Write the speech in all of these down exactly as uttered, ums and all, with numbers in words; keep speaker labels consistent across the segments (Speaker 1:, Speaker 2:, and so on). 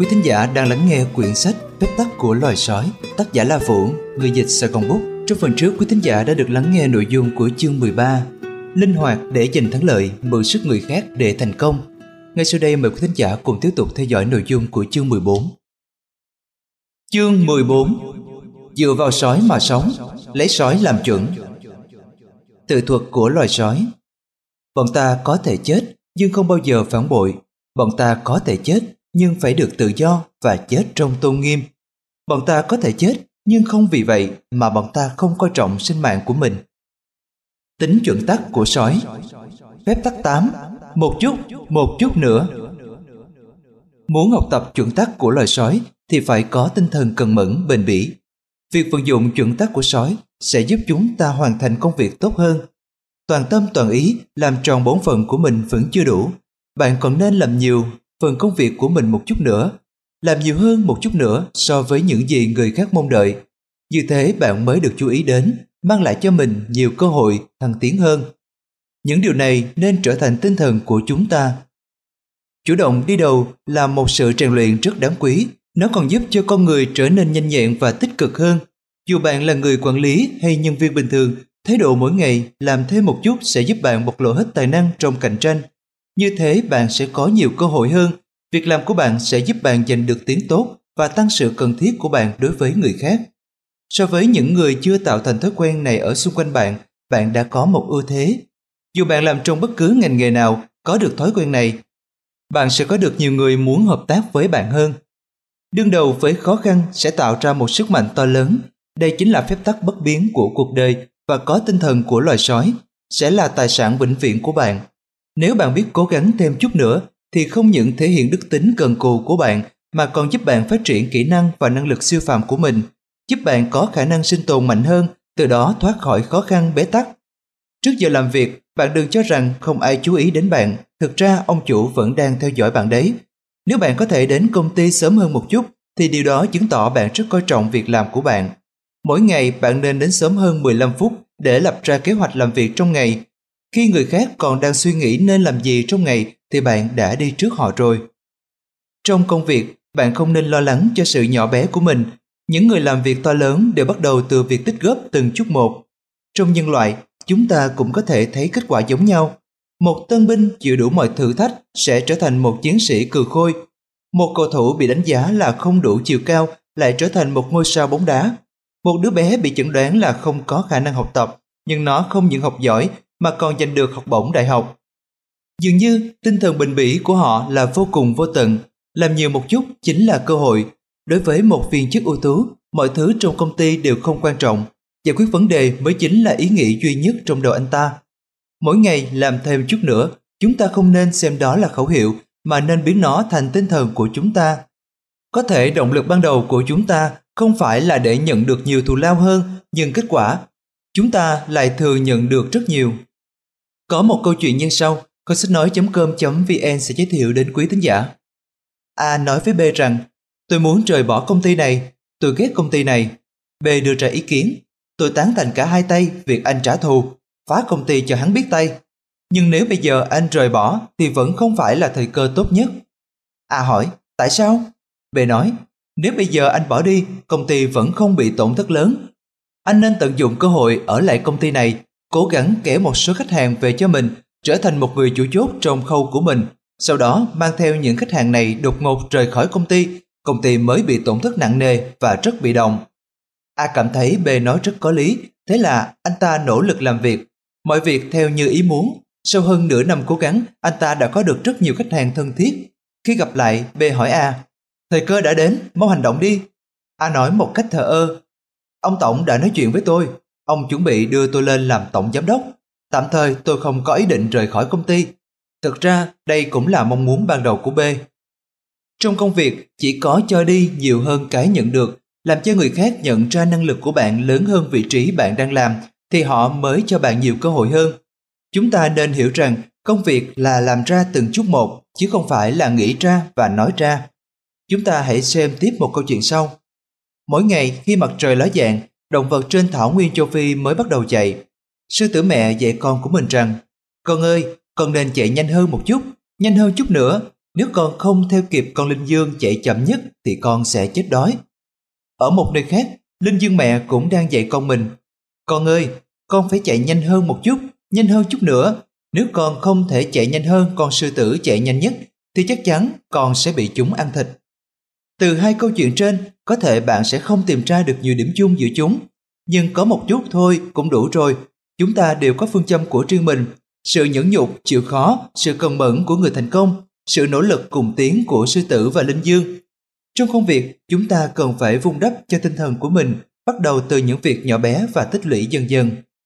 Speaker 1: Quý thính giả đang lắng nghe quyển sách Phép tắc của loài sói, tác giả La Vũ, người dịch Sài Gòn Bút. Trong phần trước, quý thính giả đã được lắng nghe nội dung của chương mười ba, Linh hoạt để giành thắng lợi, mượn sức người khác để thành công. Ngay sau đây mời quý thính giả cùng tiếp tục theo dõi nội dung của chương mười bốn. Chương mười bốn. Dựa vào sói mà sống, lấy sói làm chuẩn. Tự thuật của loài sói. Bọn ta có thể chết, nhưng không bao giờ phản bội. Bọn ta có thể chết, nhưng phải được tự do và chết trong tôn nghiêm. Bọn ta có thể chết, nhưng không vì vậy mà bọn ta không coi trọng sinh mạng của mình. Tính chuẩn tắc của sói. Phép tắc tám. Một chút, một chút nữa. Muốn học tập chuẩn tắc của loài sói thì phải có tinh thần cần mẫn, bền bỉ. Việc vận dụng chuẩn tắc của sói sẽ giúp chúng ta hoàn thành công việc tốt hơn. Toàn tâm toàn ý làm tròn bổn phận của mình vẫn chưa đủ. Bạn còn nên làm nhiều phần công việc của mình một chút nữa, làm nhiều hơn một chút nữa so với những gì người khác mong đợi. Như thế bạn mới được chú ý đến, mang lại cho mình nhiều cơ hội thăng tiến hơn. Những điều này nên trở thành tinh thần của chúng ta. Chủ động đi đầu là một sự rèn luyện rất đáng quý. Nó còn giúp cho con người trở nên nhanh nhẹn và tích cực hơn. Dù bạn là người quản lý hay nhân viên bình thường, thái độ mỗi ngày làm thêm một chút sẽ giúp bạn bộc lộ hết tài năng trong cạnh tranh. Như thế bạn sẽ có nhiều cơ hội hơn. Việc làm của bạn sẽ giúp bạn giành được tiếng tốt và tăng sự cần thiết của bạn đối với người khác. So với những người chưa tạo thành thói quen này ở xung quanh bạn, bạn đã có một ưu thế. Dù bạn làm trong bất cứ ngành nghề nào, có được thói quen này, bạn sẽ có được nhiều người muốn hợp tác với bạn hơn. Đương đầu với khó khăn sẽ tạo ra một sức mạnh to lớn. Đây chính là phép tắc bất biến của cuộc đời và có tinh thần của loài sói, sẽ là tài sản vĩnh viễn của bạn. Nếu bạn biết cố gắng thêm chút nữa, thì không những thể hiện đức tính cần cù của bạn, mà còn giúp bạn phát triển kỹ năng và năng lực siêu phàm của mình, giúp bạn có khả năng sinh tồn mạnh hơn, từ đó thoát khỏi khó khăn bế tắc. Trước giờ làm việc, bạn đừng cho rằng không ai chú ý đến bạn, thực ra ông chủ vẫn đang theo dõi bạn đấy. Nếu bạn có thể đến công ty sớm hơn một chút, thì điều đó chứng tỏ bạn rất coi trọng việc làm của bạn. Mỗi ngày bạn nên đến sớm hơn mười lăm phút để lập ra kế hoạch làm việc trong ngày. Khi người khác còn đang suy nghĩ nên làm gì trong ngày thì bạn đã đi trước họ rồi. Trong công việc, bạn không nên lo lắng cho sự nhỏ bé của mình. Những người làm việc to lớn đều bắt đầu từ việc tích góp từng chút một. Trong nhân loại, chúng ta cũng có thể thấy kết quả giống nhau. Một tân binh chịu đủ mọi thử thách sẽ trở thành một chiến sĩ cừ khôi. Một cầu thủ bị đánh giá là không đủ chiều cao lại trở thành một ngôi sao bóng đá. Một đứa bé bị chẩn đoán là không có khả năng học tập, nhưng nó không những học giỏi mà còn giành được học bổng đại học. Dường như tinh thần bền bỉ của họ là vô cùng vô tận. Làm nhiều một chút chính là cơ hội. Đối với một viên chức ưu tú, mọi thứ trong công ty đều không quan trọng. Giải quyết vấn đề mới chính là ý nghĩ duy nhất trong đầu anh ta. Mỗi ngày làm thêm chút nữa, chúng ta không nên xem đó là khẩu hiệu, mà nên biến nó thành tinh thần của chúng ta. Có thể động lực ban đầu của chúng ta không phải là để nhận được nhiều thù lao hơn, nhưng kết quả, chúng ta lại thường nhận được rất nhiều. Có một câu chuyện như sau, kho sách nói chấm com chấm vn sẽ giới thiệu đến quý thính giả. A nói với B rằng, tôi muốn rời bỏ công ty này, tôi ghét công ty này. B đưa ra ý kiến, tôi tán thành cả hai tay việc anh trả thù, phá công ty cho hắn biết tay. Nhưng nếu bây giờ anh rời bỏ thì vẫn không phải là thời cơ tốt nhất. A hỏi, tại sao? B nói, nếu bây giờ anh bỏ đi, công ty vẫn không bị tổn thất lớn. Anh nên tận dụng cơ hội ở lại công ty này, cố gắng kéo một số khách hàng về cho mình, trở thành một người chủ chốt trong khâu của mình. Sau đó mang theo những khách hàng này đột ngột rời khỏi công ty, công ty mới bị tổn thất nặng nề và rất bị động. A cảm thấy B nói rất có lý, thế là anh ta nỗ lực làm việc. Mọi việc theo như ý muốn. Sau hơn nửa năm cố gắng, anh ta đã có được rất nhiều khách hàng thân thiết. Khi gặp lại, B hỏi A, thời cơ đã đến, mau hành động đi. A nói một cách thờ ơ, ông Tổng đã nói chuyện với tôi, ông chuẩn bị đưa tôi lên làm tổng giám đốc. Tạm thời tôi không có ý định rời khỏi công ty. Thực ra đây cũng là mong muốn ban đầu của B. Trong công việc, chỉ có cho đi nhiều hơn cái nhận được, làm cho người khác nhận ra năng lực của bạn lớn hơn vị trí bạn đang làm, thì họ mới cho bạn nhiều cơ hội hơn. Chúng ta nên hiểu rằng công việc là làm ra từng chút một, chứ không phải là nghĩ ra và nói ra. Chúng ta hãy xem tiếp một câu chuyện sau. Mỗi ngày khi mặt trời ló dạng, động vật trên thảo nguyên châu Phi mới bắt đầu chạy. Sư tử mẹ dạy con của mình rằng, con ơi, con nên chạy nhanh hơn một chút, nhanh hơn chút nữa, Nếu con không theo kịp con linh dương chạy chậm nhất thì con sẽ chết đói. Ở một nơi khác, linh dương mẹ cũng đang dạy con mình. Con ơi, con phải chạy nhanh hơn một chút, nhanh hơn chút nữa. Nếu con không thể chạy nhanh hơn con sư tử chạy nhanh nhất, thì chắc chắn con sẽ bị chúng ăn thịt. Từ hai câu chuyện trên, có thể bạn sẽ không tìm ra được nhiều điểm chung giữa chúng. Nhưng có một chút thôi cũng đủ rồi. Chúng ta đều có phương châm của riêng mình. Sự nhẫn nhục, chịu khó, sự cần mẫn của người thành công, sự nỗ lực cùng tiến của sư tử và linh dương. Trong công việc, chúng ta cần phải vun đắp cho tinh thần của mình, bắt đầu từ những việc nhỏ bé và tích lũy dần dần.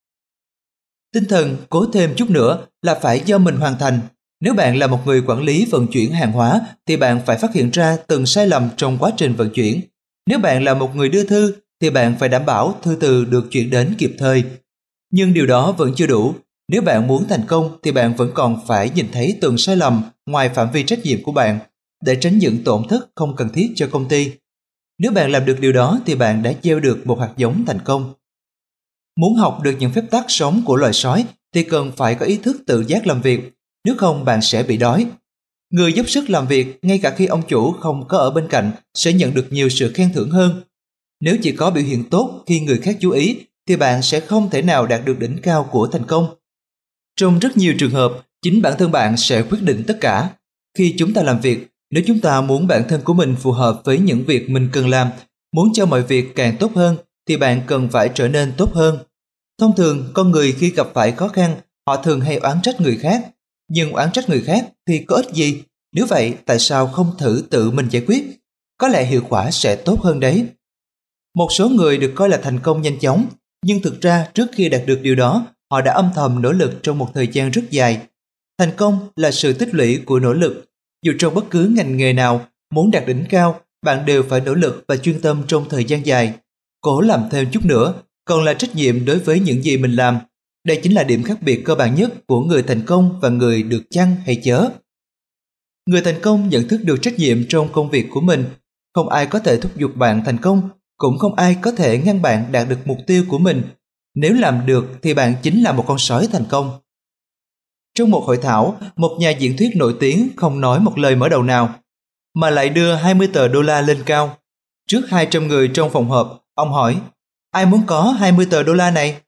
Speaker 1: Tinh thần cố thêm chút nữa là phải do mình hoàn thành. Nếu bạn là một người quản lý vận chuyển hàng hóa thì bạn phải phát hiện ra từng sai lầm trong quá trình vận chuyển. Nếu bạn là một người đưa thư thì bạn phải đảm bảo thư từ được chuyển đến kịp thời. Nhưng điều đó vẫn chưa đủ. Nếu bạn muốn thành công thì bạn vẫn còn phải nhìn thấy từng sai lầm ngoài phạm vi trách nhiệm của bạn để tránh những tổn thất không cần thiết cho công ty. Nếu bạn làm được điều đó thì bạn đã gieo được một hạt giống thành công. Muốn học được những phép tắc sống của loài sói thì cần phải có ý thức tự giác làm việc, nếu không bạn sẽ bị đói. Người dốc sức làm việc ngay cả khi ông chủ không có ở bên cạnh sẽ nhận được nhiều sự khen thưởng hơn. Nếu chỉ có biểu hiện tốt khi người khác chú ý thì bạn sẽ không thể nào đạt được đỉnh cao của thành công. Trong rất nhiều trường hợp, chính bản thân bạn sẽ quyết định tất cả. Khi chúng ta làm việc, nếu chúng ta muốn bản thân của mình phù hợp với những việc mình cần làm, muốn cho mọi việc càng tốt hơn, thì bạn cần phải trở nên tốt hơn. Thông thường, con người khi gặp phải khó khăn, họ thường hay oán trách người khác. Nhưng oán trách người khác thì có ích gì? Nếu vậy, tại sao không thử tự mình giải quyết? Có lẽ hiệu quả sẽ tốt hơn đấy. Một số người được coi là thành công nhanh chóng, nhưng thực ra trước khi đạt được điều đó, họ đã âm thầm nỗ lực trong một thời gian rất dài. Thành công là sự tích lũy của nỗ lực. Dù trong bất cứ ngành nghề nào, muốn đạt đỉnh cao, bạn đều phải nỗ lực và chuyên tâm trong thời gian dài. Cố làm thêm chút nữa, còn là trách nhiệm đối với những gì mình làm. Đây chính là điểm khác biệt cơ bản nhất của người thành công và người được chăng hay chớ. Người thành công nhận thức được trách nhiệm trong công việc của mình. Không ai có thể thúc giục bạn thành công, cũng không ai có thể ngăn bạn đạt được mục tiêu của mình. Nếu làm được thì bạn chính là một con sói thành công. Trong một hội thảo, một nhà diễn thuyết nổi tiếng không nói một lời mở đầu nào, mà lại đưa hai mươi tờ đô la lên cao. Trước hai trăm người trong phòng họp, ông hỏi, ai muốn có hai mươi tờ đô la này?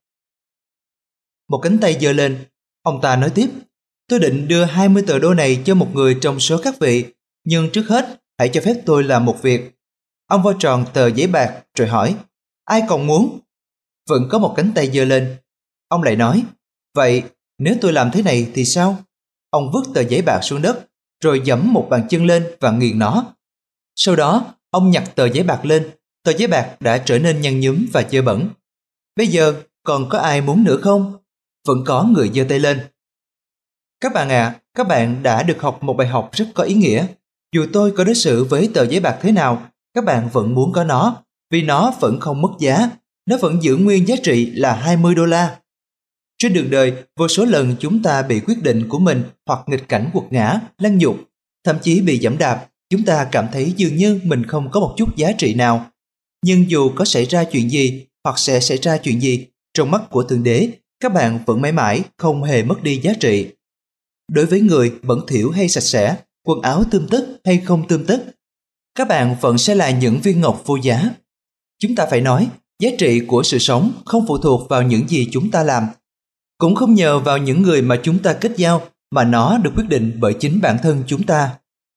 Speaker 1: Một cánh tay giơ lên, ông ta nói tiếp, tôi định đưa hai mươi tờ đô này cho một người trong số các vị, nhưng trước hết, hãy cho phép tôi làm một việc. Ông vo tròn tờ giấy bạc rồi hỏi, ai còn muốn? Vẫn có một cánh tay giơ lên. Ông lại nói, vậy nếu tôi làm thế này thì sao? Ông vứt tờ giấy bạc xuống đất, rồi giẫm một bàn chân lên và nghiền nó. Sau đó, ông nhặt tờ giấy bạc lên, tờ giấy bạc đã trở nên nhăn nhúm và dơ bẩn. Bây giờ, còn có ai muốn nữa không? Vẫn có người giơ tay lên. Các bạn ạ, à, các bạn đã được học một bài học rất có ý nghĩa. Dù tôi có đối xử với tờ giấy bạc thế nào, các bạn vẫn muốn có nó, vì nó vẫn không mất giá, nó vẫn giữ nguyên giá trị là hai mươi đô la. Trên đường đời, vô số lần chúng ta bị quyết định của mình hoặc nghịch cảnh quật ngã, lăng nhục, thậm chí bị giẫm đạp, chúng ta cảm thấy dường như mình không có một chút giá trị nào. Nhưng dù có xảy ra chuyện gì hoặc sẽ xảy ra chuyện gì, trong mắt của Thượng Đế, các bạn vẫn mãi mãi không hề mất đi giá trị. Đối với người bẩn thỉu hay sạch sẽ, quần áo tươm tất hay không tươm tất, các bạn vẫn sẽ là những viên ngọc vô giá. Chúng ta phải nói, giá trị của sự sống không phụ thuộc vào những gì chúng ta làm, cũng không nhờ vào những người mà chúng ta kết giao, mà nó được quyết định bởi chính bản thân chúng ta.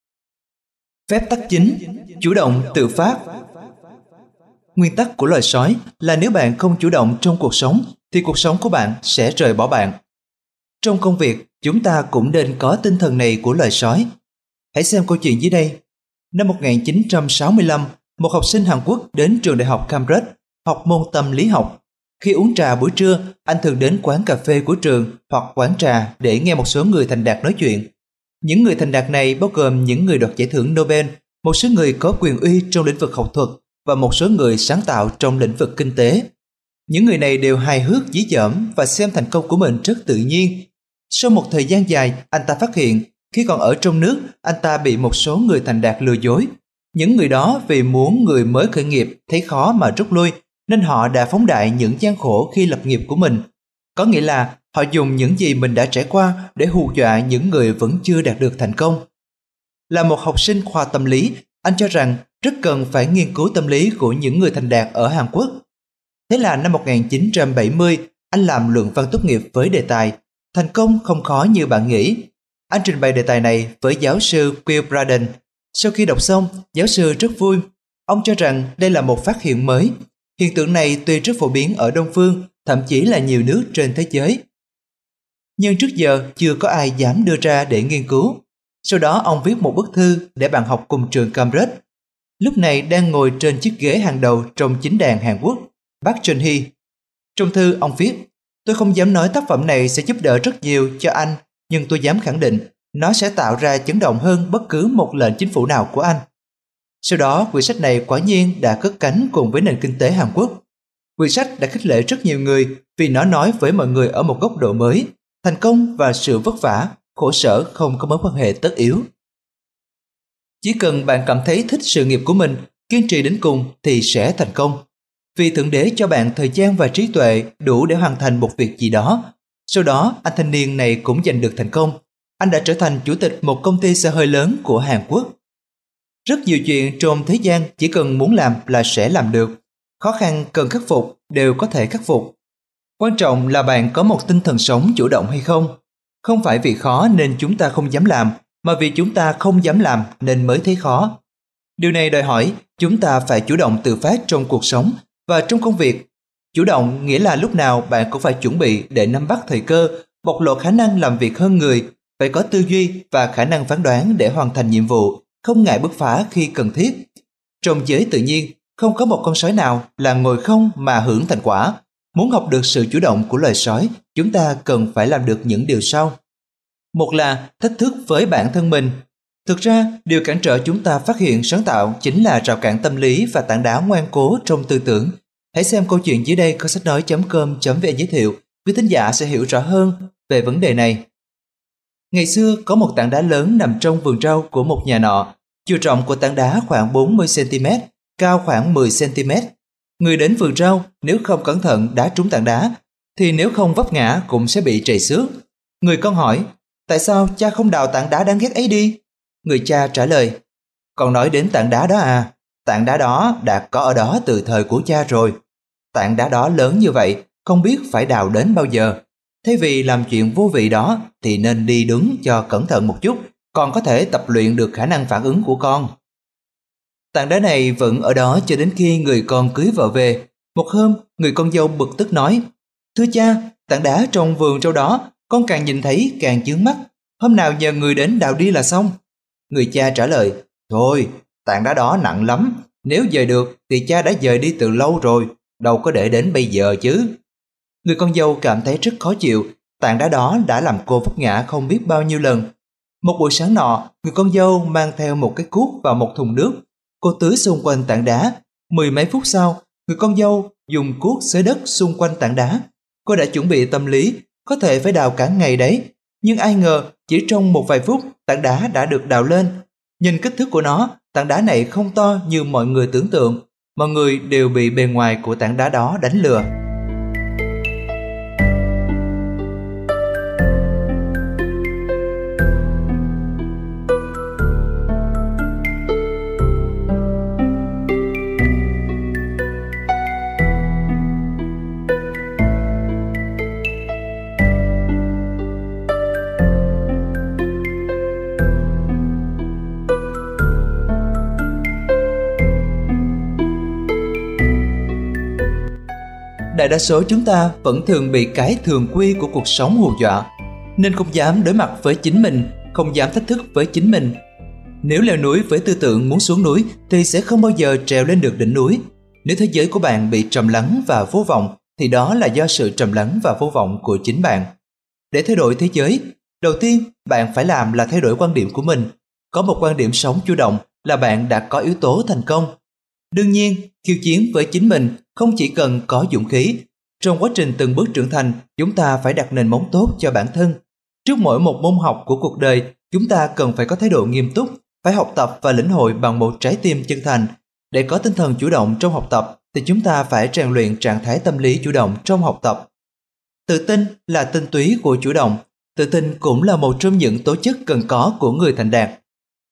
Speaker 1: Phép tắc chính, chủ động tự phát. Nguyên tắc của loài sói là nếu bạn không chủ động trong cuộc sống, thì cuộc sống của bạn sẽ rời bỏ bạn. Trong công việc, chúng ta cũng nên có tinh thần này của loài sói. Hãy xem câu chuyện dưới đây. Năm một nghìn chín trăm sáu mươi lăm, một học sinh Hàn Quốc đến trường đại học Cambridge học môn tâm lý học. Khi uống trà buổi trưa, anh thường đến quán cà phê của trường hoặc quán trà để nghe một số người thành đạt nói chuyện. Những người thành đạt này bao gồm những người đoạt giải thưởng Nobel, một số người có quyền uy trong lĩnh vực học thuật và một số người sáng tạo trong lĩnh vực kinh tế. Những người này đều hài hước dí dỏm và xem thành công của mình rất tự nhiên. Sau một thời gian dài, anh ta phát hiện khi còn ở trong nước, anh ta bị một số người thành đạt lừa dối. Những người đó vì muốn người mới khởi nghiệp thấy khó mà rút lui, nên họ đã phóng đại những gian khổ khi lập nghiệp của mình. Có nghĩa là họ dùng những gì mình đã trải qua để hù dọa những người vẫn chưa đạt được thành công. Là một học sinh khoa tâm lý, anh cho rằng rất cần phải nghiên cứu tâm lý của những người thành đạt ở Hàn Quốc. Thế là năm một nghìn chín trăm bảy mươi, anh làm luận văn tốt nghiệp với đề tài thành công không khó như bạn nghĩ. Anh trình bày đề tài này với giáo sư Will Braden. Sau khi đọc xong, giáo sư rất vui. Ông cho rằng đây là một phát hiện mới. Hiện tượng này tuy rất phổ biến ở Đông Phương, thậm chí là nhiều nước trên thế giới. Nhưng trước giờ chưa có ai dám đưa ra để nghiên cứu. Sau đó ông viết một bức thư để bạn học cùng trường Cambridge. Lúc này đang ngồi trên chiếc ghế hàng đầu trong chính đàn Hàn Quốc, bác Chun Hee. Trong thư ông viết, tôi không dám nói tác phẩm này sẽ giúp đỡ rất nhiều cho anh, nhưng tôi dám khẳng định nó sẽ tạo ra chấn động hơn bất cứ một lệnh chính phủ nào của anh. Sau đó, quyển sách này quả nhiên đã cất cánh cùng với nền kinh tế Hàn Quốc. Quyển sách đã khích lệ rất nhiều người vì nó nói với mọi người ở một góc độ mới, thành công và sự vất vả, khổ sở không có mối quan hệ tất yếu. Chỉ cần bạn cảm thấy thích sự nghiệp của mình, kiên trì đến cùng thì sẽ thành công. Vì Thượng Đế cho bạn thời gian và trí tuệ đủ để hoàn thành một việc gì đó. Sau đó, anh thanh niên này cũng giành được thành công. Anh đã trở thành chủ tịch một công ty xe hơi lớn của Hàn Quốc. Rất nhiều chuyện trong thế gian chỉ cần muốn làm là sẽ làm được. Khó khăn cần khắc phục đều có thể khắc phục. Quan trọng là bạn có một tinh thần sống chủ động hay không. Không phải vì khó nên chúng ta không dám làm, mà vì chúng ta không dám làm nên mới thấy khó. Điều này đòi hỏi chúng ta phải chủ động tự phát trong cuộc sống và trong công việc. Chủ động nghĩa là lúc nào bạn cũng phải chuẩn bị để nắm bắt thời cơ, bộc lộ khả năng làm việc hơn người, phải có tư duy và khả năng phán đoán để hoàn thành nhiệm vụ, không ngại bứt phá khi cần thiết. Trong giới tự nhiên, không có một con sói nào là ngồi không mà hưởng thành quả. Muốn học được sự chủ động của loài sói, chúng ta cần phải làm được những điều sau. Một là thách thức với bản thân mình. Thực ra, điều cản trở chúng ta phát hiện sáng tạo chính là rào cản tâm lý và tảng đá ngoan cố trong tư tưởng. Hãy xem câu chuyện dưới đây có sách nói chấm com chấm vn giới thiệu, quý thính giả sẽ hiểu rõ hơn về vấn đề này. Ngày xưa có một tảng đá lớn nằm trong vườn rau của một nhà nọ. Chiều rộng của tảng đá khoảng bốn mươi xăng ti mét, cao khoảng mười xăng ti mét. Người đến vườn rau nếu không cẩn thận đá trúng tảng đá, thì nếu không vấp ngã cũng sẽ bị trầy xước. Người con hỏi, tại sao cha không đào tảng đá đáng ghét ấy đi? Người cha trả lời, con nói đến tảng đá đó à, tảng đá đó đã có ở đó từ thời của cha rồi. Tảng đá đó lớn như vậy, không biết phải đào đến bao giờ. Thay vì làm chuyện vô vị đó thì nên đi đứng cho cẩn thận một chút, còn có thể tập luyện được khả năng phản ứng của con. Tảng đá này vẫn ở đó cho đến khi người con cưới vợ về. Một hôm, người con dâu bực tức nói, thưa cha, tảng đá trong vườn rau đó, con càng nhìn thấy càng chướng mắt. Hôm nào nhờ người đến đào đi là xong. Người cha trả lời, thôi, tảng đá đó nặng lắm. Nếu dời được thì cha đã dời đi từ lâu rồi, đâu có để đến bây giờ chứ. Người con dâu cảm thấy rất khó chịu, tảng đá đó đã làm cô vấp ngã không biết bao nhiêu lần. Một buổi sáng nọ, người con dâu mang theo một cái cuốc và một thùng nước. Cô tưới xung quanh tảng đá. Mười mấy phút sau, người con dâu dùng cuốc xới đất xung quanh tảng đá. Cô đã chuẩn bị tâm lý, có thể phải đào cả ngày đấy. Nhưng ai ngờ, chỉ trong một vài phút, tảng đá đã được đào lên. Nhìn kích thước của nó, tảng đá này không to như mọi người tưởng tượng. Mọi người đều bị bề ngoài của tảng đá đó đánh lừa. Đại đa số chúng ta vẫn thường bị cái thường quy của cuộc sống hù dọa, nên không dám đối mặt với chính mình, không dám thách thức với chính mình. Nếu leo núi với tư tưởng muốn xuống núi thì sẽ không bao giờ trèo lên được đỉnh núi. Nếu thế giới của bạn bị trầm lắng và vô vọng thì đó là do sự trầm lắng và vô vọng của chính bạn. Để thay đổi thế giới, đầu tiên bạn phải làm là thay đổi quan điểm của mình. Có một quan điểm sống chủ động là bạn đã có yếu tố thành công. Đương nhiên, khiêu chiến với chính mình không chỉ cần có dũng khí. Trong quá trình từng bước trưởng thành, chúng ta phải đặt nền móng tốt cho bản thân. Trước mỗi một môn học của cuộc đời, chúng ta cần phải có thái độ nghiêm túc, phải học tập và lĩnh hội bằng một trái tim chân thành. Để có tinh thần chủ động trong học tập, thì chúng ta phải rèn luyện trạng thái tâm lý chủ động trong học tập. Tự tin là tinh túy của chủ động. Tự tin cũng là một trong những tố chất cần có của người thành đạt.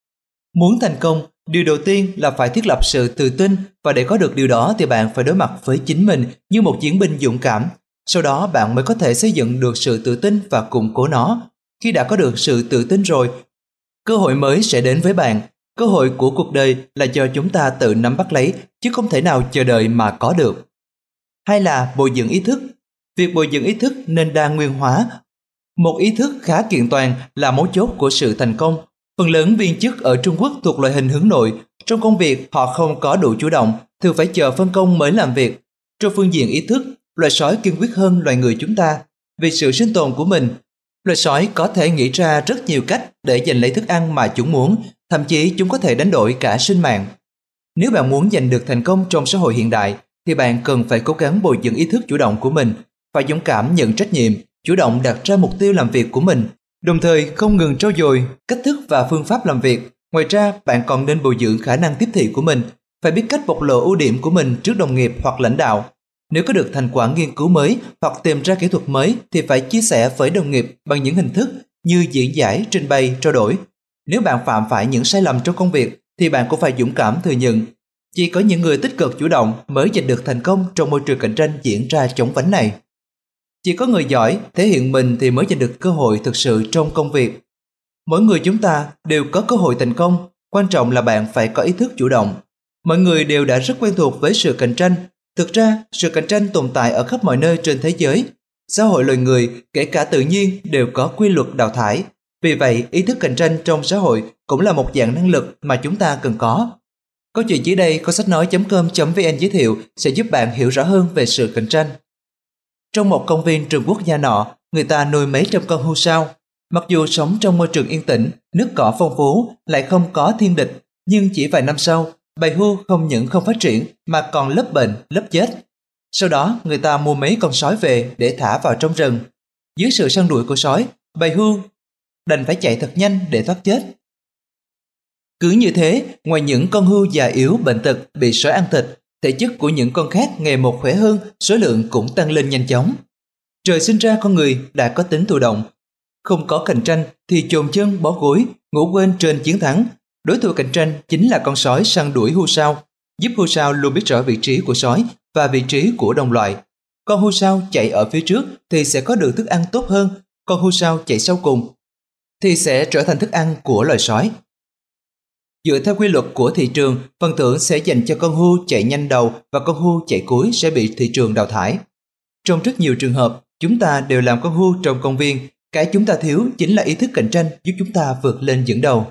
Speaker 1: Muốn thành công, điều đầu tiên là phải thiết lập sự tự tin, và để có được điều đó thì bạn phải đối mặt với chính mình như một chiến binh dũng cảm. Sau đó bạn mới có thể xây dựng được sự tự tin và củng cố nó. Khi đã có được sự tự tin rồi, cơ hội mới sẽ đến với bạn. Cơ hội của cuộc đời là do chúng ta tự nắm bắt lấy, chứ không thể nào chờ đợi mà có được. Hay là bồi dưỡng ý thức. Việc bồi dưỡng ý thức nên đa nguyên hóa. Một ý thức khá kiện toàn là mấu chốt của sự thành công. Phần lớn viên chức ở Trung Quốc thuộc loại hình hướng nội. Trong công việc, họ không có đủ chủ động, thường phải chờ phân công mới làm việc. Trong phương diện ý thức, loài sói kiên quyết hơn loài người chúng ta. Vì sự sinh tồn của mình, loài sói có thể nghĩ ra rất nhiều cách để giành lấy thức ăn mà chúng muốn, thậm chí chúng có thể đánh đổi cả sinh mạng. Nếu bạn muốn giành được thành công trong xã hội hiện đại, thì bạn cần phải cố gắng bồi dưỡng ý thức chủ động của mình, phải dũng cảm nhận trách nhiệm, chủ động đặt ra mục tiêu làm việc của mình, đồng thời không ngừng trau dồi cách thức và phương pháp làm việc. Ngoài ra, bạn còn nên bồi dưỡng khả năng tiếp thị của mình, phải biết cách bộc lộ ưu điểm của mình trước đồng nghiệp hoặc lãnh đạo. Nếu có được thành quả nghiên cứu mới hoặc tìm ra kỹ thuật mới thì phải chia sẻ với đồng nghiệp bằng những hình thức như diễn giải, trình bày, trao đổi. Nếu bạn phạm phải những sai lầm trong công việc thì bạn cũng phải dũng cảm thừa nhận. Chỉ có những người tích cực chủ động mới giành được thành công trong môi trường cạnh tranh diễn ra chóng vánh này. Chỉ có người giỏi thể hiện mình thì mới giành được cơ hội thực sự trong công việc. Mỗi người chúng ta đều có cơ hội thành công, quan trọng là bạn phải có ý thức chủ động. Mọi người đều đã rất quen thuộc với sự cạnh tranh. Thực ra, sự cạnh tranh tồn tại ở khắp mọi nơi trên thế giới. Xã hội loài người, kể cả tự nhiên, đều có quy luật đào thải. Vì vậy, ý thức cạnh tranh trong xã hội cũng là một dạng năng lực mà chúng ta cần có. Câu chuyện dưới đây có sách nói chấm com chấm vn giới thiệu sẽ giúp bạn hiểu rõ hơn về sự cạnh tranh. Trong một công viên Trung Quốc gia nọ, người ta nuôi mấy trăm con hươu sao. Mặc dù sống trong môi trường yên tĩnh, nước cỏ phong phú, lại không có thiên địch, nhưng chỉ vài năm sau, bầy hươu không những không phát triển mà còn lấp bệnh, lấp chết. Sau đó, người ta mua mấy con sói về để thả vào trong rừng. Dưới sự săn đuổi của sói, bầy hươu đành phải chạy thật nhanh để thoát chết. Cứ như thế, ngoài những con hươu già yếu bệnh tật bị sói ăn thịt, thể chất của những con khác ngày một khỏe hơn, số lượng cũng tăng lên nhanh chóng. Trời sinh ra con người đã có tính thụ động. Không có cạnh tranh thì chồm chân bó gối, ngủ quên trên chiến thắng. Đối thủ cạnh tranh chính là con sói săn đuổi hươu sao, giúp hươu sao luôn biết rõ vị trí của sói và vị trí của đồng loại. Con hươu sao chạy ở phía trước thì sẽ có được thức ăn tốt hơn, con hươu sao chạy sau cùng thì sẽ trở thành thức ăn của loài sói. Dựa theo quy luật của thị trường, phần thưởng sẽ dành cho con hươu chạy nhanh đầu và con hươu chạy cuối sẽ bị thị trường đào thải. Trong rất nhiều trường hợp, chúng ta đều làm con hươu trong công viên, cái chúng ta thiếu chính là ý thức cạnh tranh giúp chúng ta vượt lên dẫn đầu.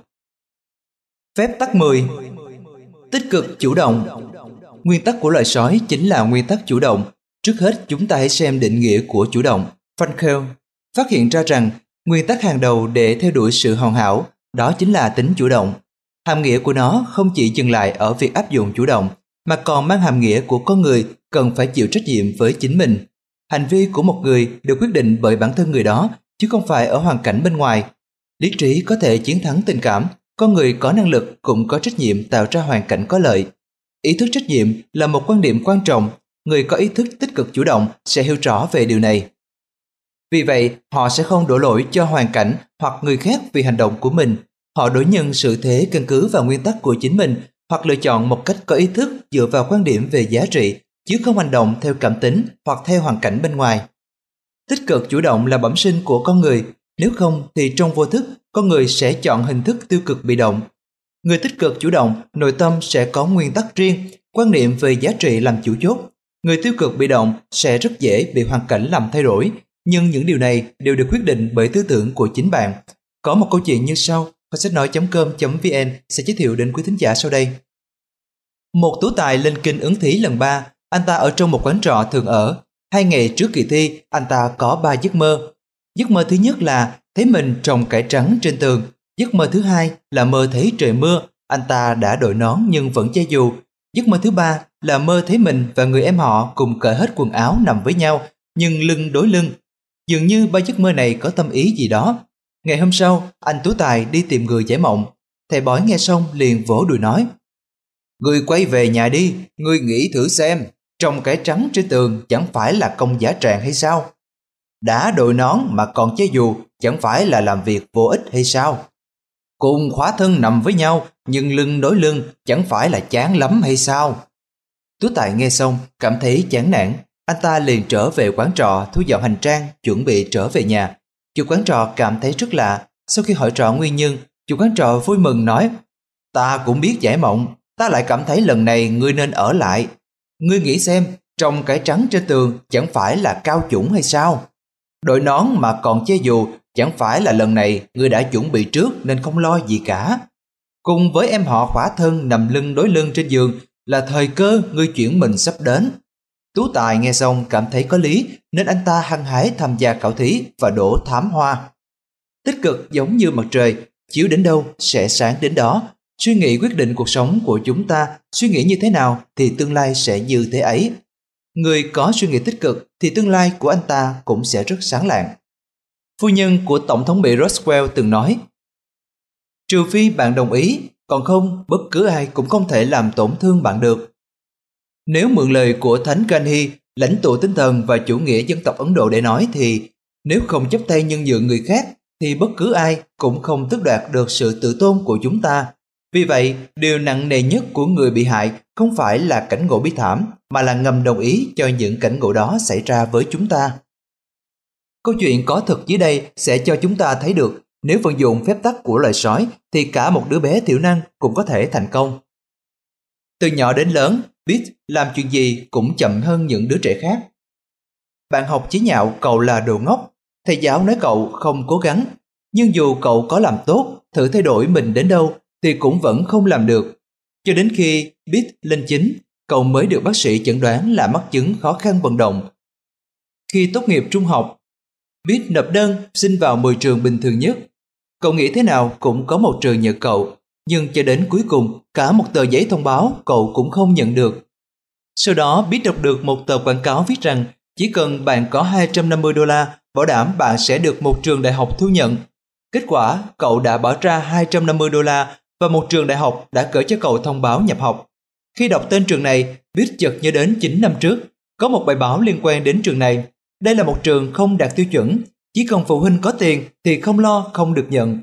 Speaker 1: Phép tắc mười. Tích cực chủ động. Nguyên tắc của loài sói chính là nguyên tắc chủ động. Trước hết, chúng ta hãy xem định nghĩa của chủ động. Frankl phát hiện ra rằng nguyên tắc hàng đầu để theo đuổi sự hoàn hảo đó chính là tính chủ động. Hàm nghĩa của nó không chỉ dừng lại ở việc áp dụng chủ động, mà còn mang hàm nghĩa của con người cần phải chịu trách nhiệm với chính mình. Hành vi của một người được quyết định bởi bản thân người đó, chứ không phải ở hoàn cảnh bên ngoài. Lý trí có thể chiến thắng tình cảm, con người có năng lực cũng có trách nhiệm tạo ra hoàn cảnh có lợi. Ý thức trách nhiệm là một quan điểm quan trọng, người có ý thức tích cực chủ động sẽ hiểu rõ về điều này. Vì vậy, họ sẽ không đổ lỗi cho hoàn cảnh hoặc người khác vì hành động của mình. Họ đối nhân sự thế căn cứ vào nguyên tắc của chính mình hoặc lựa chọn một cách có ý thức dựa vào quan điểm về giá trị, chứ không hành động theo cảm tính hoặc theo hoàn cảnh bên ngoài. Tích cực chủ động là bẩm sinh của con người, nếu không thì trong vô thức, con người sẽ chọn hình thức tiêu cực bị động. Người tích cực chủ động, nội tâm sẽ có nguyên tắc riêng, quan niệm về giá trị làm chủ chốt. Người tiêu cực bị động sẽ rất dễ bị hoàn cảnh làm thay đổi, nhưng những điều này đều được quyết định bởi tư tưởng của chính bạn. Có một câu chuyện như sau, và sách nói chấm com chấm vn sẽ giới thiệu đến quý thính giả sau đây. Một tú tài lên kinh ứng thí lần ba, anh ta ở trong một quán trọ thường ở. Hai ngày trước kỳ thi, anh ta có ba giấc mơ. Giấc mơ thứ nhất là thấy mình trồng cải trắng trên tường. Giấc mơ thứ hai là mơ thấy trời mưa, anh ta đã đội nón nhưng vẫn che dù. Giấc mơ thứ ba là mơ thấy mình và người em họ cùng cởi hết quần áo nằm với nhau, nhưng lưng đối lưng. Dường như ba giấc mơ này có tâm ý gì đó. Ngày hôm sau, anh tú tài đi tìm người giải mộng. Thầy bói nghe xong liền vỗ đùi nói: "Ngươi quay về nhà đi, ngươi nghĩ thử xem, trồng cải trắng trên tường chẳng phải là công giá tràng hay sao? Đã đội nón mà còn che dù chẳng phải là làm việc vô ích hay sao?" Cùng khỏa thân nằm với nhau, nhưng lưng đối lưng chẳng phải là chán lắm hay sao? Tú Tài nghe xong, cảm thấy chán nản. Anh ta liền trở về quán trọ thu dọn hành trang, chuẩn bị trở về nhà. Chủ quán trọ cảm thấy rất lạ. Sau khi hỏi rõ nguyên nhân, chủ quán trọ vui mừng nói: Ta cũng biết giải mộng, ta lại cảm thấy lần này ngươi nên ở lại. Ngươi nghĩ xem, trong cái trắng trên tường chẳng phải là cao chủng hay sao? Đội nón mà còn che dù chẳng phải là lần này ngươi đã chuẩn bị trước nên không lo gì cả. Cùng với em họ khỏa thân nằm lưng đối lưng trên giường là thời cơ ngươi chuyển mình sắp đến. Tú Tài nghe xong cảm thấy có lý nên anh ta hăng hái tham gia khảo thí và đỗ thám hoa. Tích cực giống như mặt trời, chiếu đến đâu sẽ sáng đến đó. Suy nghĩ quyết định cuộc sống của chúng ta, suy nghĩ như thế nào thì tương lai sẽ như thế ấy. Người có suy nghĩ tích cực thì tương lai của anh ta cũng sẽ rất sáng lạng. Phu nhân của Tổng thống Mỹ Roosevelt từng nói: trừ phi bạn đồng ý, còn không bất cứ ai cũng không thể làm tổn thương bạn được. Nếu mượn lời của Thánh Gandhi, lãnh tụ tinh thần và chủ nghĩa dân tộc Ấn Độ để nói thì nếu không chấp tay nhân nhượng người khác thì bất cứ ai cũng không tước đoạt được sự tự tôn của chúng ta. Vì vậy, điều nặng nề nhất của người bị hại không phải là cảnh ngộ bi thảm, mà là ngầm đồng ý cho những cảnh ngộ đó xảy ra với chúng ta. Câu chuyện có thật dưới đây sẽ cho chúng ta thấy được nếu vận dụng phép tắc của loài sói thì cả một đứa bé thiểu năng cũng có thể thành công. Từ nhỏ đến lớn, Pete làm chuyện gì cũng chậm hơn những đứa trẻ khác. Bạn học chế nhạo cậu là đồ ngốc, thầy giáo nói cậu không cố gắng, nhưng dù cậu có làm tốt, thử thay đổi mình đến đâu thì cũng vẫn không làm được. Cho đến khi Pete lên chín, cậu mới được bác sĩ chẩn đoán là mắc chứng khó khăn vận động. Khi tốt nghiệp trung học, Pete nộp đơn xin vào mười trường bình thường nhất. Cậu nghĩ thế nào cũng có một trường nhận cậu, nhưng cho đến cuối cùng cả một tờ giấy thông báo cậu cũng không nhận được. Sau đó Pete đọc được một tờ quảng cáo viết rằng chỉ cần bạn có hai trăm năm mươi đô la, bảo đảm bạn sẽ được một trường đại học thu nhận. Kết quả, cậu đã bỏ ra hai trăm năm mươi đô la và một trường đại học đã gửi cho cậu thông báo nhập học. Khi đọc tên trường này, Pete chợt nhớ đến chín năm trước, có một bài báo liên quan đến trường này. Đây là một trường không đạt tiêu chuẩn, chỉ cần phụ huynh có tiền thì không lo không được nhận.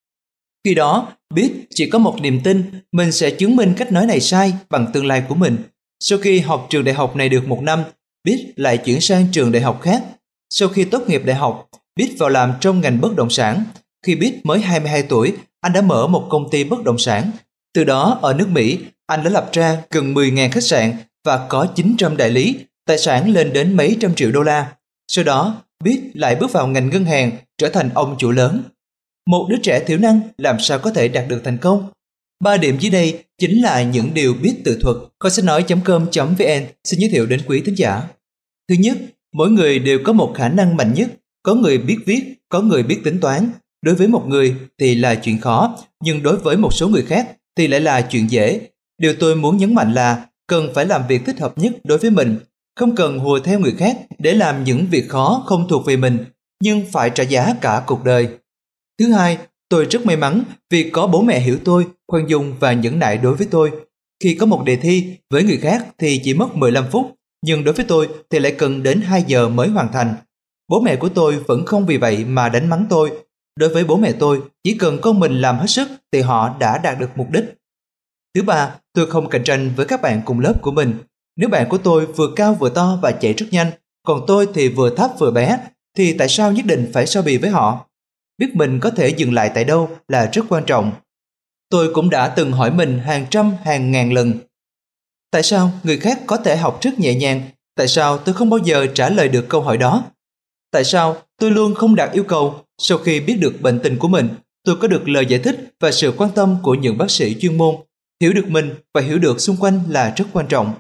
Speaker 1: Khi đó, Pete chỉ có một niềm tin mình sẽ chứng minh cách nói này sai bằng tương lai của mình. Sau khi học trường đại học này được một năm, Pete lại chuyển sang trường đại học khác. Sau khi tốt nghiệp đại học, Pete vào làm trong ngành bất động sản. Khi Pete mới hai mươi hai tuổi, anh đã mở một công ty bất động sản. Từ đó, ở nước Mỹ, anh đã lập ra gần mười nghìn khách sạn và có chín trăm đại lý, tài sản lên đến mấy trăm triệu đô la. Sau đó, Pete lại bước vào ngành ngân hàng, trở thành ông chủ lớn. Một đứa trẻ thiểu năng làm sao có thể đạt được thành công? Ba điểm dưới đây chính là những điều Pete tự thuật. Kho sách nói chấm com chấm vn xin giới thiệu đến quý thính giả. Thứ nhất, mỗi người đều có một khả năng mạnh nhất. Có người biết viết, có người biết tính toán. Đối với một người thì là chuyện khó, nhưng đối với một số người khác thì lại là chuyện dễ. Điều tôi muốn nhấn mạnh là cần phải làm việc thích hợp nhất đối với mình. Không cần hùa theo người khác để làm những việc khó không thuộc về mình, nhưng phải trả giá cả cuộc đời. Thứ hai, tôi rất may mắn vì có bố mẹ hiểu tôi, khoan dung và nhẫn nại đối với tôi. Khi có một đề thi, với người khác thì chỉ mất mười lăm phút, nhưng đối với tôi thì lại cần đến hai giờ mới hoàn thành. Bố mẹ của tôi vẫn không vì vậy mà đánh mắng tôi. Đối với bố mẹ tôi, chỉ cần con mình làm hết sức thì họ đã đạt được mục đích. Thứ ba, tôi không cạnh tranh với các bạn cùng lớp của mình. Nếu bạn của tôi vừa cao vừa to và chạy rất nhanh, còn tôi thì vừa thấp vừa bé, thì tại sao nhất định phải so bì với họ? Biết mình có thể dừng lại tại đâu là rất quan trọng. Tôi cũng đã từng hỏi mình hàng trăm hàng ngàn lần. Tại sao người khác có thể học rất nhẹ nhàng? Tại sao tôi không bao giờ trả lời được câu hỏi đó? Tại sao tôi luôn không đạt yêu cầu? Sau khi biết được bệnh tình của mình, tôi có được lời giải thích và sự quan tâm của những bác sĩ chuyên môn. Hiểu được mình và hiểu được xung quanh là rất quan trọng.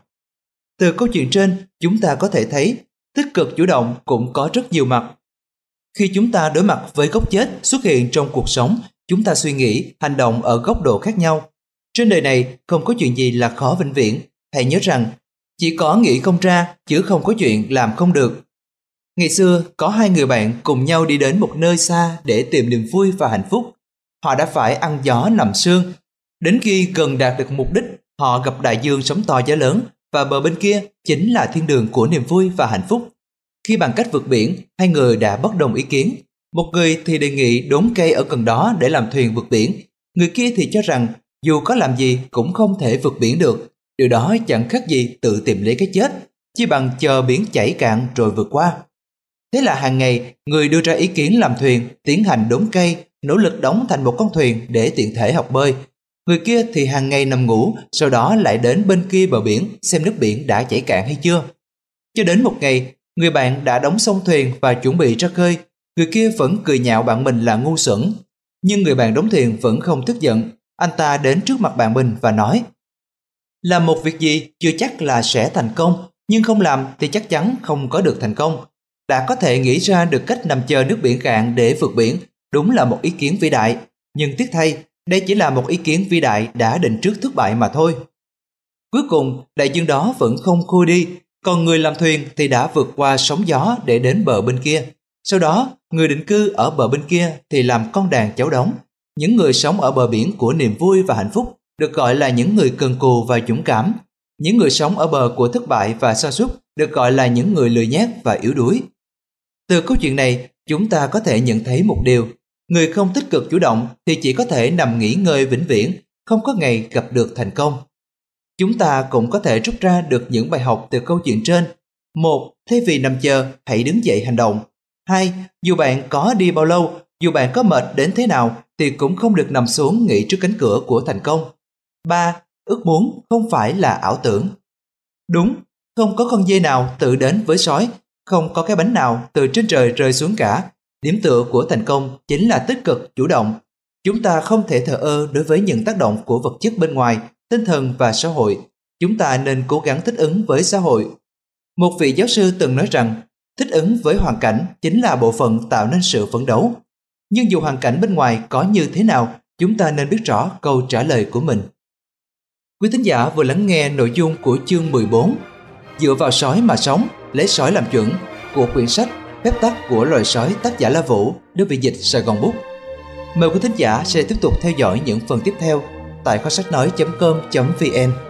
Speaker 1: Từ câu chuyện trên, chúng ta có thể thấy tích cực chủ động cũng có rất nhiều mặt. Khi chúng ta đối mặt với góc chết xuất hiện trong cuộc sống, chúng ta suy nghĩ, hành động ở góc độ khác nhau. Trên đời này không có chuyện gì là khó vĩnh viễn. Hãy nhớ rằng, chỉ có nghĩ không ra chứ không có chuyện làm không được. Ngày xưa, có hai người bạn cùng nhau đi đến một nơi xa để tìm niềm vui và hạnh phúc. Họ đã phải ăn gió nằm sương. Đến khi gần đạt được mục đích, họ gặp đại dương sóng to gió lớn và bờ bên kia chính là thiên đường của niềm vui và hạnh phúc. Khi bằng cách vượt biển, hai người đã bất đồng ý kiến. Một người thì đề nghị đốn cây ở gần đó để làm thuyền vượt biển, Người kia thì cho rằng dù có làm gì cũng không thể vượt biển được. Điều đó chẳng khác gì tự tìm lấy cái chết, chỉ bằng chờ biển chảy cạn rồi vượt qua. Thế là hàng ngày, người đưa ra ý kiến làm thuyền, tiến hành đốn cây, nỗ lực đóng thành một con thuyền để tiện thể học bơi. Người kia thì hàng ngày nằm ngủ, sau đó lại đến bên kia bờ biển xem nước biển đã chảy cạn hay chưa. Cho đến một ngày, người bạn đã đóng xong thuyền và chuẩn bị ra khơi. Người kia vẫn cười nhạo bạn mình là ngu xuẩn. Nhưng người bạn đóng thuyền vẫn không tức giận. Anh ta đến trước mặt bạn mình và nói: làm một việc gì chưa chắc là sẽ thành công, nhưng không làm thì chắc chắn không có được thành công. Đã có thể nghĩ ra được cách nằm chờ nước biển cạn để vượt biển, đúng là một ý kiến vĩ đại. Nhưng tiếc thay, đây chỉ là một ý kiến vĩ đại đã định trước thất bại mà thôi. Cuối cùng, đại dương đó vẫn không khô đi, còn người làm thuyền thì đã vượt qua sóng gió để đến bờ bên kia. Sau đó, người định cư ở bờ bên kia thì làm con đàn cháu đóng. Những người sống ở bờ biển của niềm vui và hạnh phúc được gọi là những người cần cù và dũng cảm. Những người sống ở bờ của thất bại và sa sút được gọi là những người lười nhác và yếu đuối. Từ câu chuyện này, chúng ta có thể nhận thấy một điều: người không tích cực chủ động thì chỉ có thể nằm nghỉ ngơi vĩnh viễn, không có ngày gặp được thành công. Chúng ta cũng có thể rút ra được những bài học từ câu chuyện trên. Một, thay vì nằm chờ, hãy đứng dậy hành động. Hai, dù bạn có đi bao lâu, dù bạn có mệt đến thế nào thì cũng không được nằm xuống nghỉ trước cánh cửa của thành công. Ba, ước muốn không phải là ảo tưởng. Đúng, không có con dê nào tự đến với sói, không có cái bánh nào từ trên trời rơi xuống cả. Điểm tựa của thành công chính là tích cực, chủ động. Chúng ta không thể thờ ơ đối với những tác động của vật chất bên ngoài, tinh thần và xã hội. Chúng ta nên cố gắng thích ứng với xã hội. Một vị giáo sư từng nói rằng, thích ứng với hoàn cảnh chính là bộ phận tạo nên sự phấn đấu. Nhưng dù hoàn cảnh bên ngoài có như thế nào, chúng ta nên biết rõ câu trả lời của mình. Quý thính giả vừa lắng nghe nội dung của chương mười bốn, Dựa vào sói mà sống, lấy sói làm chuẩn, của quyển sách Phép tắc của loài sói, tác giả La Vũ, được dịch dịch Sài Gòn Book. Mời quý thính giả sẽ tiếp tục theo dõi những phần tiếp theo tại kho sách nói chấm com chấm vn.